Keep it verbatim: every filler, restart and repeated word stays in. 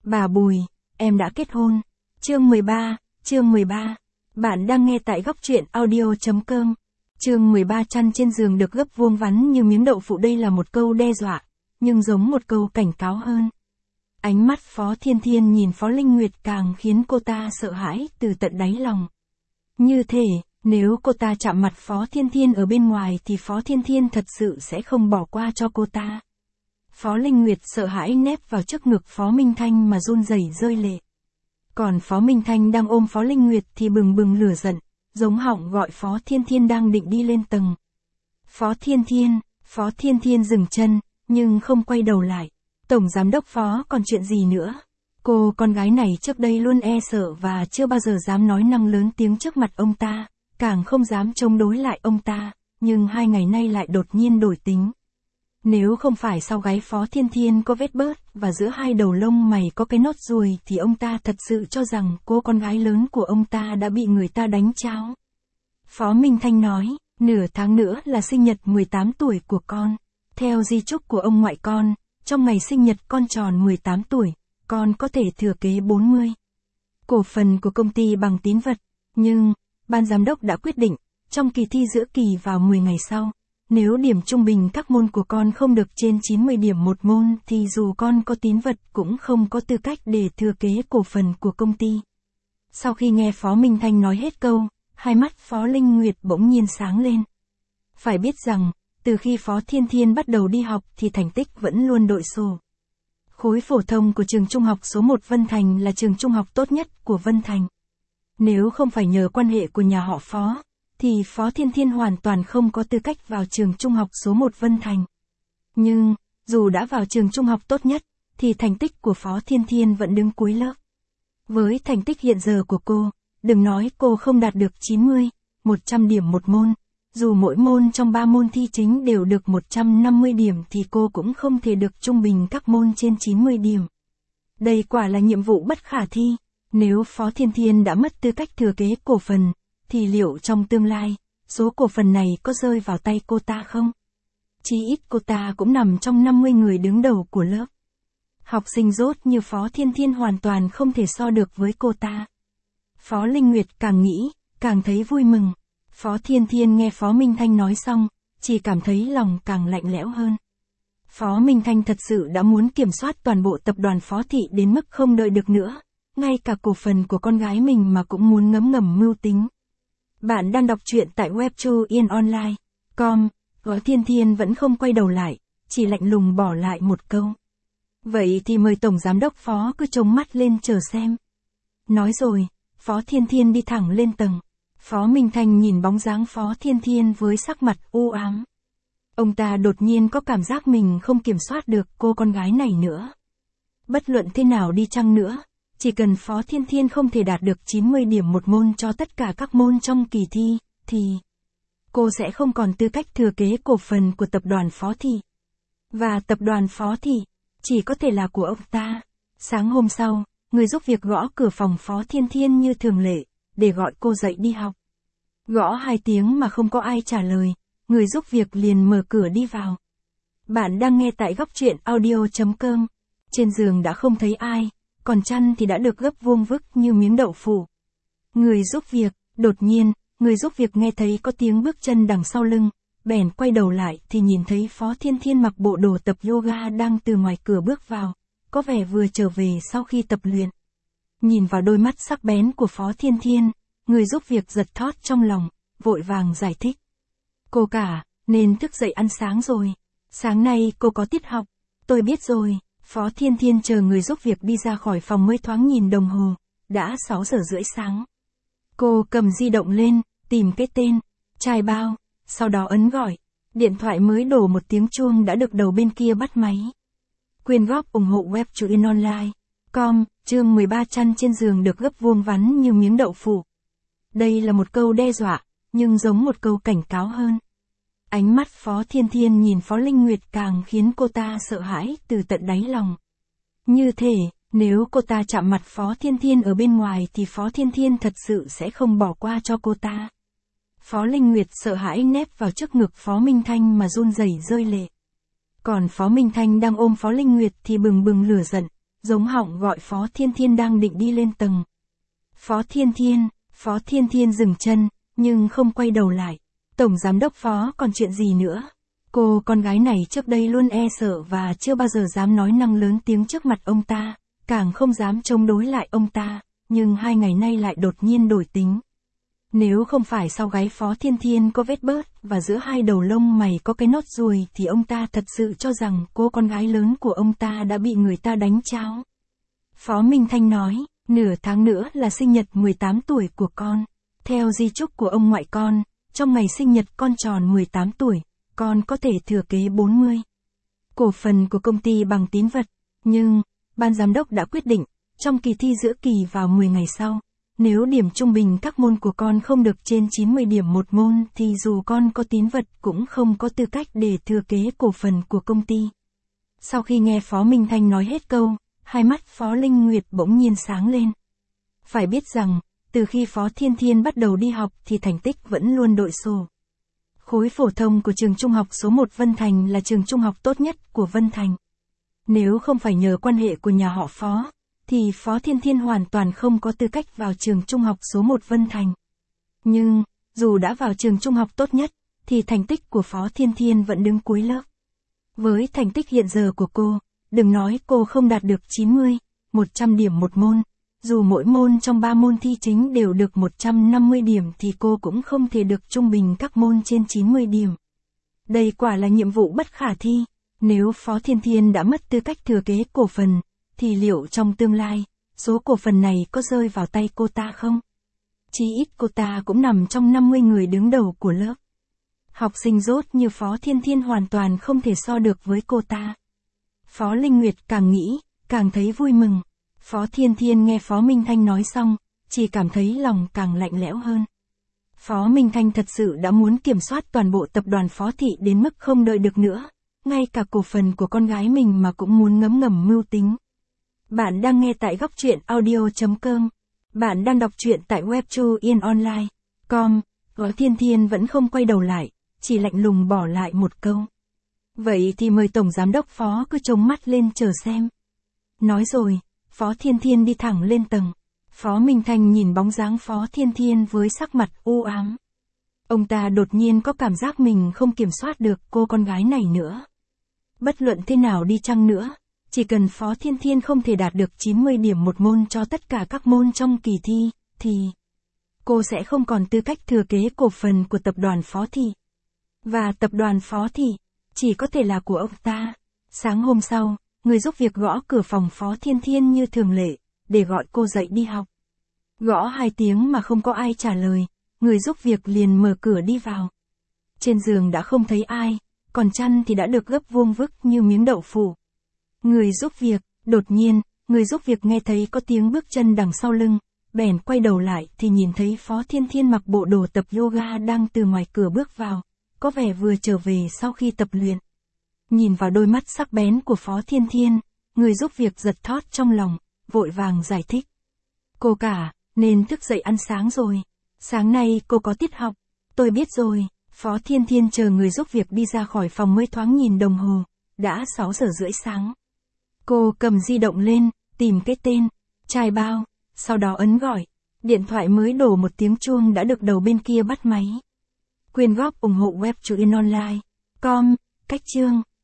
Bà Bùi, em đã kết hôn. Chương mười ba, chương mười ba. Bạn đang nghe tại góc truyện audio.com. Chương mười ba chăn trên giường được gấp vuông vắn như miếng đậu phụ. Đây là một câu đe dọa, nhưng giống một câu cảnh cáo hơn. Ánh mắt Phó Thiên Thiên nhìn Phó Linh Nguyệt càng khiến cô ta sợ hãi từ tận đáy lòng. Như thể, nếu cô ta chạm mặt Phó Thiên Thiên ở bên ngoài thì Phó Thiên Thiên thật sự sẽ không bỏ qua cho cô ta. Phó Linh Nguyệt sợ hãi nép vào trước ngực Phó Minh Thanh mà run rẩy rơi lệ. Còn Phó Minh Thanh đang ôm Phó Linh Nguyệt thì bừng bừng lửa giận, giống họng gọi Phó Thiên Thiên đang định đi lên tầng. Phó Thiên Thiên, Phó Thiên Thiên dừng chân, nhưng không quay đầu lại. Tổng giám đốc Phó còn chuyện gì nữa? Cô con gái này trước đây luôn e sợ và chưa bao giờ dám nói năng lớn tiếng trước mặt ông ta, càng không dám chống đối lại ông ta, nhưng hai ngày nay lại đột nhiên đổi tính. Nếu không phải sau gáy Phó Thiên Thiên có vết bớt và giữa hai đầu lông mày có cái nốt ruồi thì ông ta thật sự cho rằng cô con gái lớn của ông ta đã bị người ta đánh cháo. Phó Minh Thanh nói, nửa tháng nữa là sinh nhật mười tám tuổi của con. Theo di chúc của ông ngoại con, trong ngày sinh nhật con tròn mười tám tuổi, con có thể thừa kế bốn mươi cổ phần của công ty bằng tín vật. Nhưng, ban giám đốc đã quyết định, trong kỳ thi giữa kỳ vào mười ngày sau, nếu điểm trung bình các môn của con không được trên chín mươi điểm một môn thì dù con có tín vật cũng không có tư cách để thừa kế cổ phần của công ty. Sau khi nghe Phó Minh Thanh nói hết câu, hai mắt Phó Linh Nguyệt bỗng nhiên sáng lên. Phải biết rằng, từ khi Phó Thiên Thiên bắt đầu đi học thì thành tích vẫn luôn đội sổ. Khối phổ thông của trường trung học số một Vân Thành là trường trung học tốt nhất của Vân Thành. Nếu không phải nhờ quan hệ của nhà họ Phó, thì Phó Thiên Thiên hoàn toàn không có tư cách vào trường trung học số một Vân Thành. Nhưng, dù đã vào trường trung học tốt nhất, thì thành tích của Phó Thiên Thiên vẫn đứng cuối lớp. Với thành tích hiện giờ của cô, đừng nói cô không đạt được chín mươi, một trăm điểm một môn, dù mỗi môn trong ba môn thi chính đều được một trăm năm mươi điểm thì cô cũng không thể được trung bình các môn trên chín mươi điểm. Đây quả là nhiệm vụ bất khả thi. Nếu Phó Thiên Thiên đã mất tư cách thừa kế cổ phần, thì liệu trong tương lai, số cổ phần này có rơi vào tay cô ta không? Chí ít cô ta cũng nằm trong năm mươi người đứng đầu của lớp. Học sinh dốt như Phó Thiên Thiên hoàn toàn không thể so được với cô ta. Phó Linh Nguyệt càng nghĩ, càng thấy vui mừng. Phó Thiên Thiên nghe Phó Minh Thanh nói xong, chỉ cảm thấy lòng càng lạnh lẽo hơn. Phó Minh Thanh thật sự đã muốn kiểm soát toàn bộ tập đoàn Phó Thị đến mức không đợi được nữa. Ngay cả cổ phần của con gái mình mà cũng muốn ngấm ngầm mưu tính. Bạn đang đọc truyện tại web chu yên online chấm com, Phó Thiên Thiên vẫn không quay đầu lại, chỉ lạnh lùng bỏ lại một câu. Vậy thì mời Tổng Giám đốc Phó cứ trông mắt lên chờ xem. Nói rồi, Phó Thiên Thiên đi thẳng lên tầng. Phó Minh Thanh nhìn bóng dáng Phó Thiên Thiên với sắc mặt u ám. Ông ta đột nhiên có cảm giác mình không kiểm soát được cô con gái này nữa. Bất luận thế nào đi chăng nữa, chỉ cần Phó Thiên Thiên không thể đạt được chín mươi điểm một môn cho tất cả các môn trong kỳ thi, thì cô sẽ không còn tư cách thừa kế cổ phần của tập đoàn Phó Thị. Và tập đoàn Phó Thị chỉ có thể là của ông ta. Sáng hôm sau, người giúp việc gõ cửa phòng Phó Thiên Thiên như thường lệ, để gọi cô dậy đi học. Gõ hai tiếng mà không có ai trả lời, người giúp việc liền mở cửa đi vào. Bạn đang nghe tại góc truyện audio.com. Trên giường đã không thấy ai, còn chăn thì đã được gấp vuông vức như miếng đậu phụ. Người giúp việc, đột nhiên, người giúp việc nghe thấy có tiếng bước chân đằng sau lưng, bèn quay đầu lại thì nhìn thấy Phó Thiên Thiên mặc bộ đồ tập yoga đang từ ngoài cửa bước vào, có vẻ vừa trở về sau khi tập luyện. Nhìn vào đôi mắt sắc bén của Phó Thiên Thiên, người giúp việc giật thót trong lòng, vội vàng giải thích. Cô cả, nên thức dậy ăn sáng rồi. Sáng nay cô có tiết học. Tôi biết rồi. Phó Thiên Thiên chờ người giúp việc đi ra khỏi phòng mới thoáng nhìn đồng hồ, đã sáu giờ rưỡi sáng. Cô cầm di động lên, tìm cái tên, trai bao, sau đó ấn gọi. Điện thoại mới đổ một tiếng chuông đã được đầu bên kia bắt máy. Quyên góp ủng hộ web chu yên online chấm com, chương mười ba chăn trên giường được gấp vuông vắn như miếng đậu phụ. Đây là một câu đe dọa, nhưng giống một câu cảnh cáo hơn. Ánh mắt Phó Thiên Thiên nhìn Phó Linh Nguyệt càng khiến cô ta sợ hãi từ tận đáy lòng. Như thể, nếu cô ta chạm mặt Phó Thiên Thiên ở bên ngoài thì Phó Thiên Thiên thật sự sẽ không bỏ qua cho cô ta. Phó Linh Nguyệt sợ hãi nép vào trước ngực Phó Minh Thanh mà run rẩy rơi lệ. Còn Phó Minh Thanh đang ôm Phó Linh Nguyệt thì bừng bừng lửa giận, giống họng gọi Phó Thiên Thiên đang định đi lên tầng. Phó Thiên Thiên, Phó Thiên Thiên dừng chân, nhưng không quay đầu lại. Tổng giám đốc Phó còn chuyện gì nữa? Cô con gái này trước đây luôn e sợ và chưa bao giờ dám nói năng lớn tiếng trước mặt ông ta, càng không dám chống đối lại ông ta, nhưng hai ngày nay lại đột nhiên đổi tính. Nếu không phải sau gáy Phó Thiên Thiên có vết bớt và giữa hai đầu lông mày có cái nốt ruồi thì ông ta thật sự cho rằng cô con gái lớn của ông ta đã bị người ta đánh cháo. Phó Minh Thanh nói, nửa tháng nữa là sinh nhật mười tám tuổi của con. Theo di chúc của ông ngoại con, trong ngày sinh nhật con tròn mười tám tuổi, con có thể thừa kế bốn mươi cổ phần của công ty bằng tín vật. Nhưng, ban giám đốc đã quyết định, trong kỳ thi giữa kỳ vào mười ngày sau, nếu điểm trung bình các môn của con không được trên chín mươi điểm một môn thì dù con có tín vật cũng không có tư cách để thừa kế cổ phần của công ty. Sau khi nghe Phó Minh Thanh nói hết câu, hai mắt Phó Linh Nguyệt bỗng nhiên sáng lên. Phải biết rằng, từ khi Phó Thiên Thiên bắt đầu đi học thì thành tích vẫn luôn đội sổ. Khối phổ thông của trường trung học số một Vân Thành là trường trung học tốt nhất của Vân Thành. Nếu không phải nhờ quan hệ của nhà họ Phó, thì Phó Thiên Thiên hoàn toàn không có tư cách vào trường trung học số một Vân Thành. Nhưng, dù đã vào trường trung học tốt nhất, thì thành tích của Phó Thiên Thiên vẫn đứng cuối lớp. Với thành tích hiện giờ của cô, đừng nói cô không đạt được chín mươi, một trăm điểm một môn, dù mỗi môn trong ba môn thi chính đều được một trăm năm mươi điểm thì cô cũng không thể được trung bình các môn trên chín mươi điểm. Đây quả là nhiệm vụ bất khả thi. Nếu Phó Thiên Thiên đã mất tư cách thừa kế cổ phần, thì liệu trong tương lai, số cổ phần này có rơi vào tay cô ta không? Chí ít cô ta cũng nằm trong năm mươi người đứng đầu của lớp. Học sinh dốt như Phó Thiên Thiên hoàn toàn không thể so được với cô ta. Phó Linh Nguyệt càng nghĩ, càng thấy vui mừng. Phó Thiên Thiên nghe Phó Minh Thanh nói xong, chỉ cảm thấy lòng càng lạnh lẽo hơn. Phó Minh Thanh thật sự đã muốn kiểm soát toàn bộ tập đoàn Phó Thị đến mức không đợi được nữa. Ngay cả cổ phần của con gái mình mà cũng muốn ngấm ngầm mưu tính. Bạn đang nghe tại góc truyện audio chấm com. Bạn đang đọc truyện tại web chu yên online chấm com. Phó Thiên Thiên vẫn không quay đầu lại, chỉ lạnh lùng bỏ lại một câu. Vậy thì mời Tổng Giám đốc Phó cứ trông mắt lên chờ xem. Nói rồi, Phó Thiên Thiên đi thẳng lên tầng. Phó Minh Thanh nhìn bóng dáng Phó Thiên Thiên với sắc mặt u ám. Ông ta đột nhiên có cảm giác mình không kiểm soát được cô con gái này nữa. Bất luận thế nào đi chăng nữa, chỉ cần Phó Thiên Thiên không thể đạt được chín mươi điểm một môn cho tất cả các môn trong kỳ thi, thì cô sẽ không còn tư cách thừa kế cổ phần của tập đoàn Phó Thị. Và tập đoàn Phó Thị chỉ có thể là của ông ta. Sáng hôm sau, người giúp việc gõ cửa phòng Phó Thiên Thiên như thường lệ, để gọi cô dậy đi học. Gõ hai tiếng mà không có ai trả lời, người giúp việc liền mở cửa đi vào. Trên giường đã không thấy ai, còn chăn thì đã được gấp vuông vức như miếng đậu phụ. Người giúp việc, đột nhiên, người giúp việc nghe thấy có tiếng bước chân đằng sau lưng, bèn quay đầu lại thì nhìn thấy Phó Thiên Thiên mặc bộ đồ tập yoga đang từ ngoài cửa bước vào, có vẻ vừa trở về sau khi tập luyện. Nhìn vào đôi mắt sắc bén của Phó Thiên Thiên, người giúp việc giật thót trong lòng, vội vàng giải thích. Cô cả, nên thức dậy ăn sáng rồi. Sáng nay cô có tiết học. Tôi biết rồi. Phó Thiên Thiên chờ người giúp việc đi ra khỏi phòng mới thoáng nhìn đồng hồ. Đã sáu giờ rưỡi sáng. Cô cầm di động lên, tìm cái tên, trai bao, sau đó ấn gọi. Điện thoại mới đổ một tiếng chuông đã được đầu bên kia bắt máy. Quyên góp ủng hộ web chu yên online chấm com, cách chương.